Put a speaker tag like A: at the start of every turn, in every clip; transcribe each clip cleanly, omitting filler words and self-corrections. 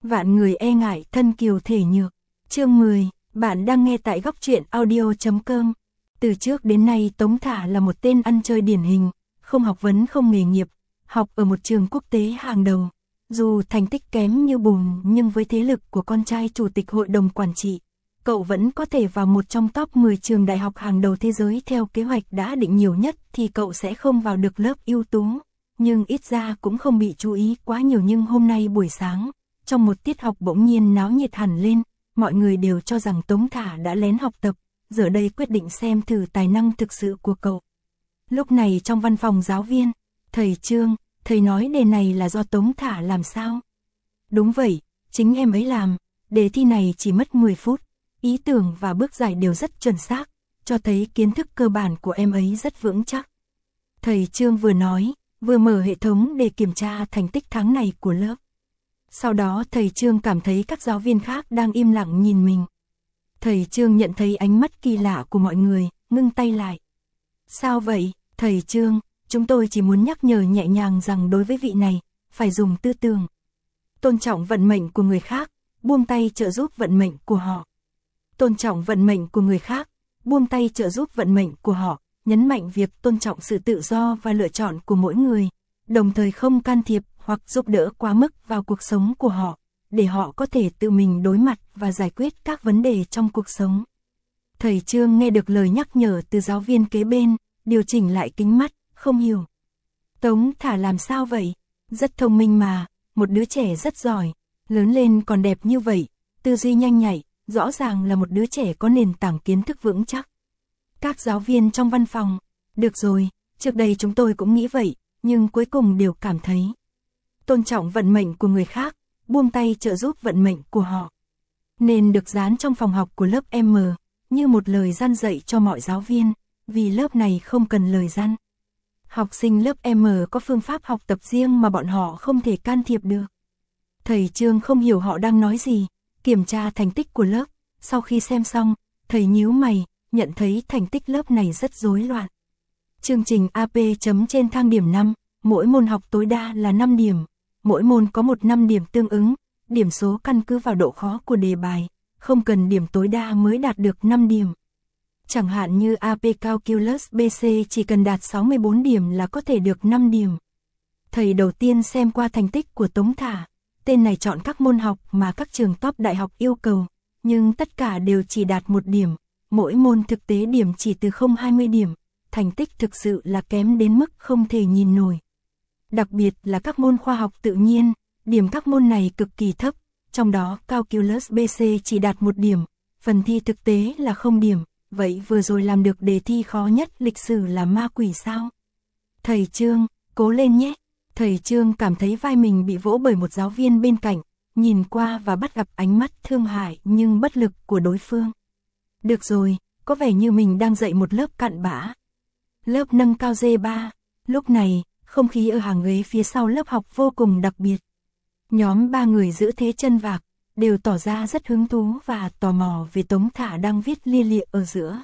A: Vạn người e ngại thân kiều thể nhược. Chương 10, bạn đang nghe tại góc truyện audio.com. Từ trước đến nay Tống Thả là một tên ăn chơi điển hình, không học vấn không nghề nghiệp, học ở một trường quốc tế hàng đầu. Dù thành tích kém như bùn nhưng với thế lực của con trai chủ tịch hội đồng quản trị, cậu vẫn có thể vào một trong top 10 trường đại học hàng đầu thế giới theo kế hoạch đã định. Nhiều nhất thì cậu sẽ không vào được lớp ưu tú, nhưng ít ra cũng không bị chú ý quá nhiều. Nhưng hôm nay buổi sáng, trong một tiết học bỗng nhiên náo nhiệt hẳn lên, mọi người đều cho rằng Tống Thả đã lén học tập, giờ đây quyết định xem thử tài năng thực sự của cậu. Lúc này trong văn phòng giáo viên, thầy Trương, thầy nói đề này là do Tống Thả làm sao? Đúng vậy, chính em ấy làm, đề thi này chỉ mất 10 phút, ý tưởng và bước giải đều rất chuẩn xác, cho thấy kiến thức cơ bản của em ấy rất vững chắc. Thầy Trương vừa nói, vừa mở hệ thống để kiểm tra thành tích tháng này của lớp. Sau đó thầy Trương cảm thấy các giáo viên khác đang im lặng nhìn mình. Thầy Trương nhận thấy ánh mắt kỳ lạ của mọi người, ngưng tay lại. Sao vậy, thầy Trương, chúng tôi chỉ muốn nhắc nhở nhẹ nhàng rằng đối với vị này, phải dùng tư tưởng. Tôn trọng vận mệnh của người khác, buông tay trợ giúp vận mệnh của họ. Tôn trọng vận mệnh của người khác, buông tay trợ giúp vận mệnh của họ, nhấn mạnh việc tôn trọng sự tự do và lựa chọn của mỗi người, đồng thời không can thiệp hoặc giúp đỡ quá mức vào cuộc sống của họ, để họ có thể tự mình đối mặt và giải quyết các vấn đề trong cuộc sống. Thầy Trương nghe được lời nhắc nhở từ giáo viên kế bên, điều chỉnh lại kính mắt, không hiểu. Tống Thả làm sao vậy? Rất thông minh mà, một đứa trẻ rất giỏi, lớn lên còn đẹp như vậy, tư duy nhanh nhạy, rõ ràng là một đứa trẻ có nền tảng kiến thức vững chắc. Các giáo viên trong văn phòng, được rồi, trước đây chúng tôi cũng nghĩ vậy, nhưng cuối cùng đều cảm thấy tôn trọng vận mệnh của người khác, buông tay trợ giúp vận mệnh của họ, nên được dán trong phòng học của lớp M, như một lời răn dạy cho mọi giáo viên, vì lớp này không cần lời răn. Học sinh lớp M có phương pháp học tập riêng mà bọn họ không thể can thiệp được. Thầy Trương không hiểu họ đang nói gì, kiểm tra thành tích của lớp, sau khi xem xong, thầy nhíu mày, nhận thấy thành tích lớp này rất rối loạn. Chương trình AP chấm trên thang điểm 5, mỗi môn học tối đa là 5 điểm, mỗi môn có một 5 điểm tương ứng, điểm số căn cứ vào độ khó của đề bài, không cần điểm tối đa mới đạt được 5 điểm. Chẳng hạn như AP Calculus BC chỉ cần đạt 64 điểm là có thể được 5 điểm. Thầy đầu tiên xem qua thành tích của Tống Thả, tên này chọn các môn học mà các trường top đại học yêu cầu, nhưng tất cả đều chỉ đạt 1 điểm, mỗi môn thực tế điểm chỉ từ 0-20 điểm, thành tích thực sự là kém đến mức không thể nhìn nổi. Đặc biệt là các môn khoa học tự nhiên, điểm các môn này cực kỳ thấp, trong đó Calculus BC chỉ đạt 1 điểm, phần thi thực tế là 0 điểm. Vậy vừa rồi làm được đề thi khó nhất lịch sử là ma quỷ sao? Thầy Trương, cố lên nhé. Thầy Trương cảm thấy vai mình bị vỗ bởi một giáo viên bên cạnh, nhìn qua và bắt gặp ánh mắt thương hại nhưng bất lực của đối phương. Được rồi, có vẻ như mình đang dạy một lớp cặn bã. Lớp nâng cao D3, lúc này, không khí ở hàng ghế phía sau lớp học vô cùng đặc biệt. Nhóm 3 người giữ thế chân vạc, đều tỏ ra rất hứng thú và tò mò về Tống Thả đang viết lia lịa ở giữa.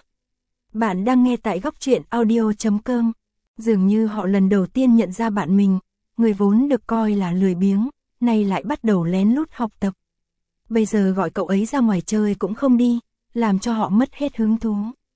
A: Bạn đang nghe tại góc truyện audio.com. Dường như họ lần đầu tiên nhận ra bạn mình, người vốn được coi là lười biếng, nay lại bắt đầu lén lút học tập. Bây giờ gọi cậu ấy ra ngoài chơi cũng không đi, làm cho họ mất hết hứng thú.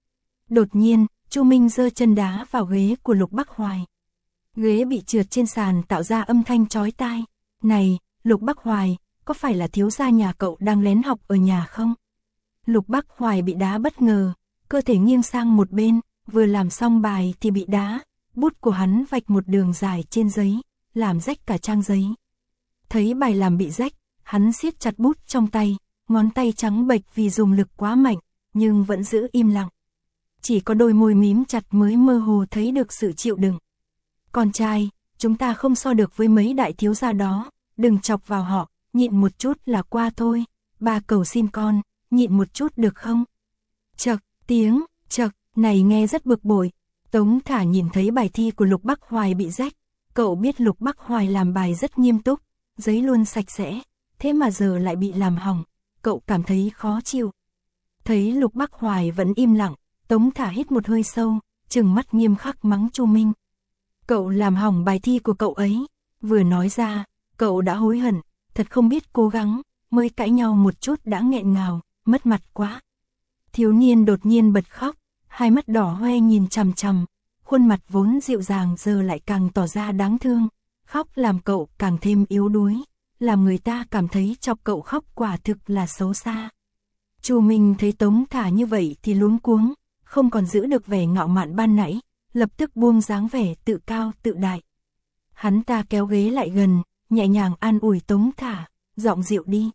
A: Đột nhiên, Chu Minh giơ chân đá vào ghế của Lục Bắc Hoài. Ghế bị trượt trên sàn tạo ra âm thanh chói tai. Này, Lục Bắc Hoài, có phải là thiếu gia nhà cậu đang lén học ở nhà không? Lục Bắc Hoài bị đá bất ngờ, cơ thể nghiêng sang một bên, vừa làm xong bài thì bị đá, bút của hắn vạch một đường dài trên giấy, làm rách cả trang giấy. Thấy bài làm bị rách, hắn siết chặt bút trong tay, ngón tay trắng bệch vì dùng lực quá mạnh, nhưng vẫn giữ im lặng. Chỉ có đôi môi mím chặt mới mơ hồ thấy được sự chịu đựng. Con trai, chúng ta không so được với mấy đại thiếu gia đó, đừng chọc vào họ. Nhịn một chút là qua thôi, ba cầu xin con, nhịn một chút được không? Chậc, tiếng, chậc, này nghe rất bực bội. Tống Thả nhìn thấy bài thi của Lục Bắc Hoài bị rách, cậu biết Lục Bắc Hoài làm bài rất nghiêm túc, giấy luôn sạch sẽ, thế mà giờ lại bị làm hỏng, cậu cảm thấy khó chịu. Thấy Lục Bắc Hoài vẫn im lặng, Tống Thả hít một hơi sâu, trừng mắt nghiêm khắc mắng Chu Minh. Cậu làm hỏng bài thi của cậu ấy, vừa nói ra, cậu đã hối hận. Thật không biết cố gắng, mới cãi nhau một chút đã nghẹn ngào, mất mặt quá. Thiếu niên đột nhiên bật khóc, hai mắt đỏ hoe nhìn chằm chằm, khuôn mặt vốn dịu dàng giờ lại càng tỏ ra đáng thương, khóc làm cậu càng thêm yếu đuối, làm người ta cảm thấy chọc cậu khóc quả thực là xấu xa. Chu Minh thấy Tống Thả như vậy thì luống cuống, không còn giữ được vẻ ngạo mạn ban nãy, lập tức buông dáng vẻ tự cao tự đại. Hắn ta kéo ghế lại gần, nhẹ nhàng an ủi Tống Thả, giọng dịu đi.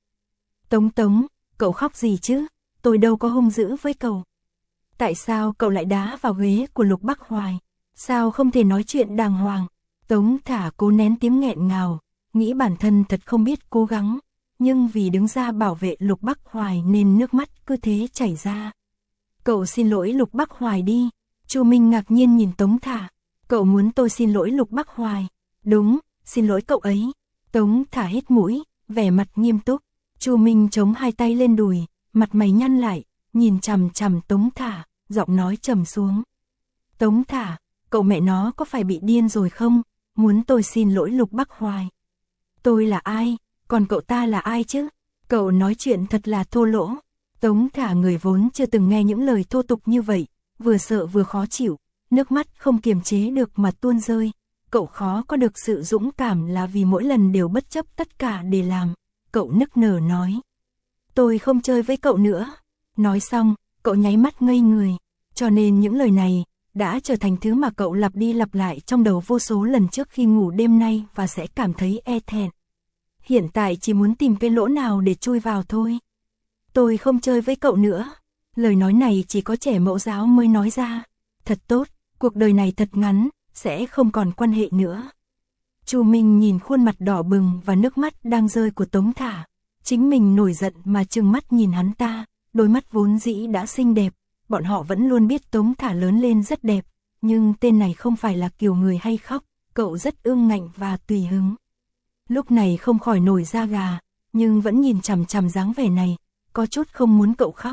A: Tống, cậu khóc gì chứ, tôi đâu có hung dữ với cậu. Tại sao cậu lại đá vào ghế của Lục Bắc Hoài, sao không thể nói chuyện đàng hoàng. Tống Thả cố nén tiếng nghẹn ngào, nghĩ bản thân thật không biết cố gắng, nhưng vì đứng ra bảo vệ Lục Bắc Hoài nên nước mắt cứ thế chảy ra. Cậu xin lỗi Lục Bắc Hoài đi. Chu Minh ngạc nhiên nhìn Tống Thả. Cậu muốn tôi xin lỗi Lục Bắc Hoài? Đúng, xin lỗi cậu ấy. Tống Thả hít mũi, vẻ mặt nghiêm túc. Chu Minh chống hai tay lên đùi, mặt mày nhăn lại, nhìn chằm chằm Tống Thả, giọng nói trầm xuống. Tống Thả, cậu mẹ nó có phải bị điên rồi không? Muốn tôi xin lỗi Lục Bắc Hoài? Tôi là ai? Còn cậu ta là ai chứ? Cậu nói chuyện thật là thô lỗ. Tống Thả người vốn chưa từng nghe những lời thô tục như vậy, vừa sợ vừa khó chịu, nước mắt không kiềm chế được mà tuôn rơi. Cậu khó có được sự dũng cảm là vì mỗi lần đều bất chấp tất cả để làm. Cậu nức nở nói. Tôi không chơi với cậu nữa. Nói xong, cậu nháy mắt ngây người. Cho nên những lời này đã trở thành thứ mà cậu lặp đi lặp lại trong đầu vô số lần trước khi ngủ đêm nay và sẽ cảm thấy e thẹn. Hiện tại chỉ muốn tìm cái lỗ nào để chui vào thôi. Tôi không chơi với cậu nữa. Lời nói này chỉ có trẻ mẫu giáo mới nói ra. Thật tốt, cuộc đời này thật ngắn, sẽ không còn quan hệ nữa. Chu Minh nhìn khuôn mặt đỏ bừng và nước mắt đang rơi của Tống Thả. Chính mình nổi giận mà trừng mắt nhìn hắn ta, đôi mắt vốn dĩ đã xinh đẹp. Bọn họ vẫn luôn biết Tống Thả lớn lên rất đẹp, nhưng tên này không phải là kiểu người hay khóc, cậu rất ương ngạnh và tùy hứng. Lúc này không khỏi nổi da gà, nhưng vẫn nhìn chằm chằm dáng vẻ này, có chút không muốn cậu khóc.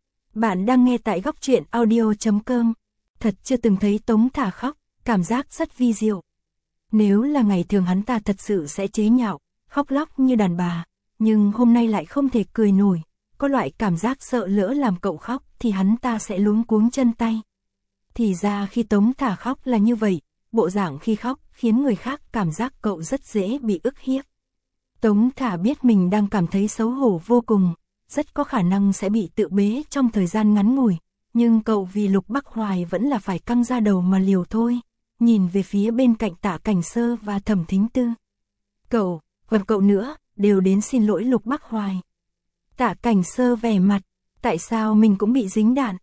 A: Bạn đang nghe tại góc truyện audio.com. Thật chưa từng thấy Tống Thả khóc, cảm giác rất vi diệu. Nếu là ngày thường hắn ta thật sự sẽ chế nhạo, khóc lóc như đàn bà, nhưng hôm nay lại không thể cười nổi, có loại cảm giác sợ lỡ làm cậu khóc thì hắn ta sẽ luống cuống chân tay. Thì ra khi Tống Thả khóc là như vậy, bộ dạng khi khóc khiến người khác cảm giác cậu rất dễ bị ức hiếp. Tống Thả biết mình đang cảm thấy xấu hổ vô cùng, rất có khả năng sẽ bị tự bế trong thời gian ngắn ngủi, nhưng cậu vì Lục Bắc Hoài vẫn là phải căng ra đầu mà liều thôi, nhìn về phía bên cạnh Tạ Cảnh Sơ và Thẩm Thính Tư. Cậu, và cậu nữa, đều đến xin lỗi Lục Bắc Hoài. Tạ Cảnh Sơ vẻ mặt, tại sao mình cũng bị dính đạn?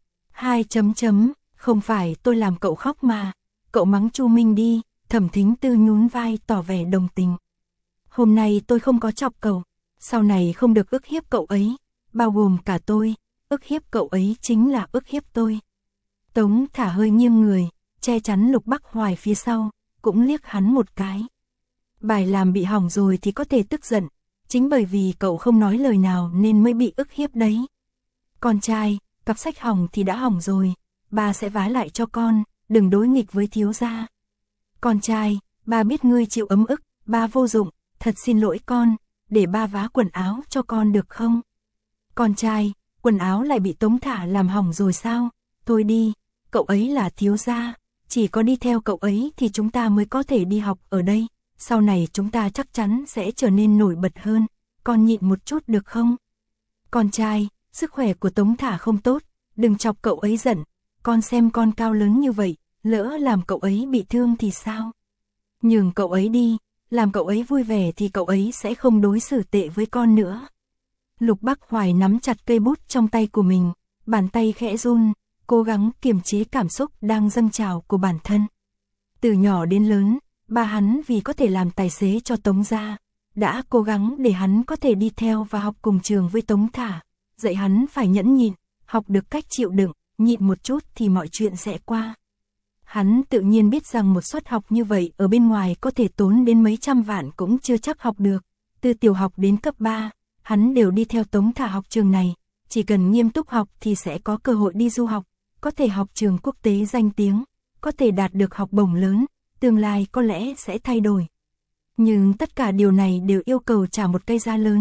A: Không phải tôi làm cậu khóc mà, cậu mắng Chu Minh đi. Thẩm Thính Tư nhún vai tỏ vẻ đồng tình. Hôm nay tôi không có chọc cậu, sau này không được ức hiếp cậu ấy, bao gồm cả tôi, ức hiếp cậu ấy chính là ức hiếp tôi. Tống Thả hơi nghiêng người, che chắn Lục Bắc Hoài phía sau, cũng liếc hắn một cái. Bài làm bị hỏng rồi thì có thể tức giận, chính bởi vì cậu không nói lời nào nên mới bị ức hiếp đấy. Con trai, cặp sách hỏng thì đã hỏng rồi, ba sẽ vá lại cho con, đừng đối nghịch với thiếu gia. Con trai, ba biết ngươi chịu ấm ức, ba vô dụng, thật xin lỗi con, để ba vá quần áo cho con được không? Con trai, quần áo lại bị Tống Thả làm hỏng rồi sao? Thôi đi, cậu ấy là thiếu gia, chỉ có đi theo cậu ấy thì chúng ta mới có thể đi học ở đây, sau này chúng ta chắc chắn sẽ trở nên nổi bật hơn, con nhịn một chút được không? Con trai, sức khỏe của Tống Thả không tốt, đừng chọc cậu ấy giận, con xem con cao lớn như vậy, lỡ làm cậu ấy bị thương thì sao? Nhường cậu ấy đi, làm cậu ấy vui vẻ thì cậu ấy sẽ không đối xử tệ với con nữa. Lục Bắc Hoài nắm chặt cây bút trong tay của mình, bàn tay khẽ run, cố gắng kiềm chế cảm xúc đang dâng trào của bản thân. Từ nhỏ đến lớn, ba hắn vì có thể làm tài xế cho Tống gia, đã cố gắng để hắn có thể đi theo và học cùng trường với Tống Thả, dạy hắn phải nhẫn nhịn, học được cách chịu đựng, nhịn một chút thì mọi chuyện sẽ qua. Hắn tự nhiên biết rằng một suất học như vậy ở bên ngoài có thể tốn đến mấy trăm vạn cũng chưa chắc học được. Từ tiểu học đến cấp 3, hắn đều đi theo Tống Thả học trường này, chỉ cần nghiêm túc học thì sẽ có cơ hội đi du học, có thể học trường quốc tế danh tiếng, có thể đạt được học bổng lớn, tương lai có lẽ sẽ thay đổi. Nhưng tất cả điều này đều yêu cầu trả một cái giá lớn,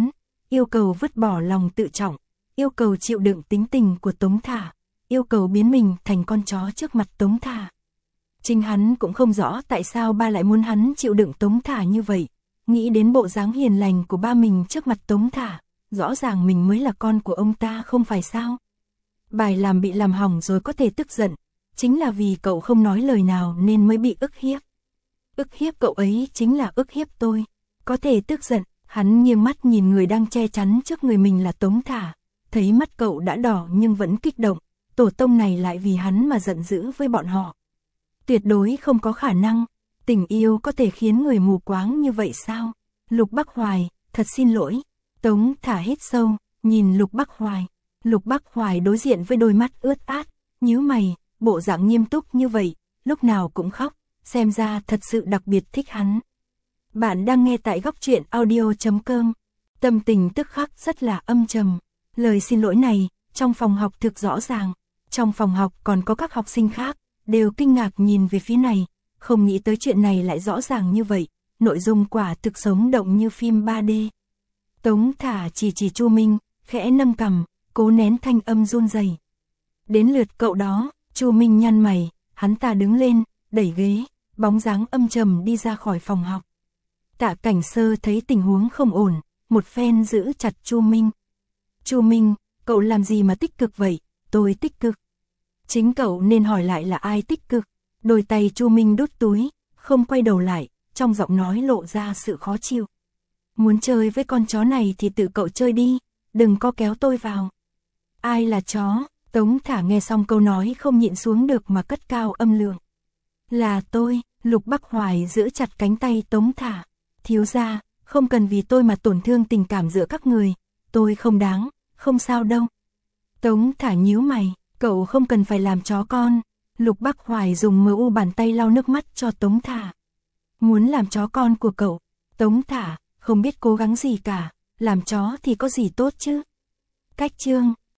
A: yêu cầu vứt bỏ lòng tự trọng, yêu cầu chịu đựng tính tình của Tống Thả, yêu cầu biến mình thành con chó trước mặt Tống Thả. Chính hắn cũng không rõ tại sao ba lại muốn hắn chịu đựng Tống Thả như vậy, nghĩ đến bộ dáng hiền lành của ba mình trước mặt Tống Thả, rõ ràng mình mới là con của ông ta không phải sao. Bài làm bị làm hỏng rồi có thể tức giận, chính là vì cậu không nói lời nào nên mới bị ức hiếp. Ức hiếp cậu ấy chính là ức hiếp tôi, có thể tức giận. Hắn nghiêng mắt nhìn người đang che chắn trước người mình là Tống Thả, thấy mắt cậu đã đỏ nhưng vẫn kích động, tổ tông này lại vì hắn mà giận dữ với bọn họ. Tuyệt đối không có khả năng, tình yêu có thể khiến người mù quáng như vậy sao? Lục Bắc Hoài, thật xin lỗi. Tống Thả hít sâu, nhìn Lục Bắc Hoài. Lục Bắc Hoài đối diện với đôi mắt ướt át, nhíu mày, bộ dạng nghiêm túc như vậy, lúc nào cũng khóc, xem ra thật sự đặc biệt thích hắn. Bạn đang nghe tại góc truyện audio.com. Tâm tình tức khắc rất là âm trầm. Lời xin lỗi này, trong phòng học thực rõ ràng. Trong phòng học còn có các học sinh khác, đều kinh ngạc nhìn về phía này, không nghĩ tới chuyện này lại rõ ràng như vậy, nội dung quả thực sống động như phim 3D. Tống Thả chỉ Chu Minh, khẽ nâng cằm, cố nén thanh âm run rẩy. Đến lượt cậu đó, Chu Minh nhăn mày, hắn ta đứng lên, đẩy ghế, bóng dáng âm trầm đi ra khỏi phòng học. Tạ Cảnh Sơ thấy tình huống không ổn, một phen giữ chặt Chu Minh. Chu Minh, cậu làm gì mà tích cực vậy? Tôi tích cực. Chính cậu nên hỏi lại là ai tích cực. Đôi tay Chu Minh đút túi, không quay đầu lại, trong giọng nói lộ ra sự khó chịu. Muốn chơi với con chó này thì tự cậu chơi đi, đừng có kéo tôi vào. Ai là chó? Tống Thả nghe xong câu nói không nhịn xuống được mà cất cao âm lượng. Là tôi. Lục Bắc Hoài giữ chặt cánh tay Tống Thả. Thiếu gia, không cần vì tôi mà tổn thương tình cảm giữa các người, tôi không đáng, không sao đâu. Tống Thả nhíu mày, cậu không cần phải làm chó con. Lục Bắc Hoài dùng mu bàn tay lau nước mắt cho Tống Thả. Muốn làm chó con của cậu? Tống Thả, không biết cố gắng gì cả, làm chó thì có gì tốt chứ? Cách chương,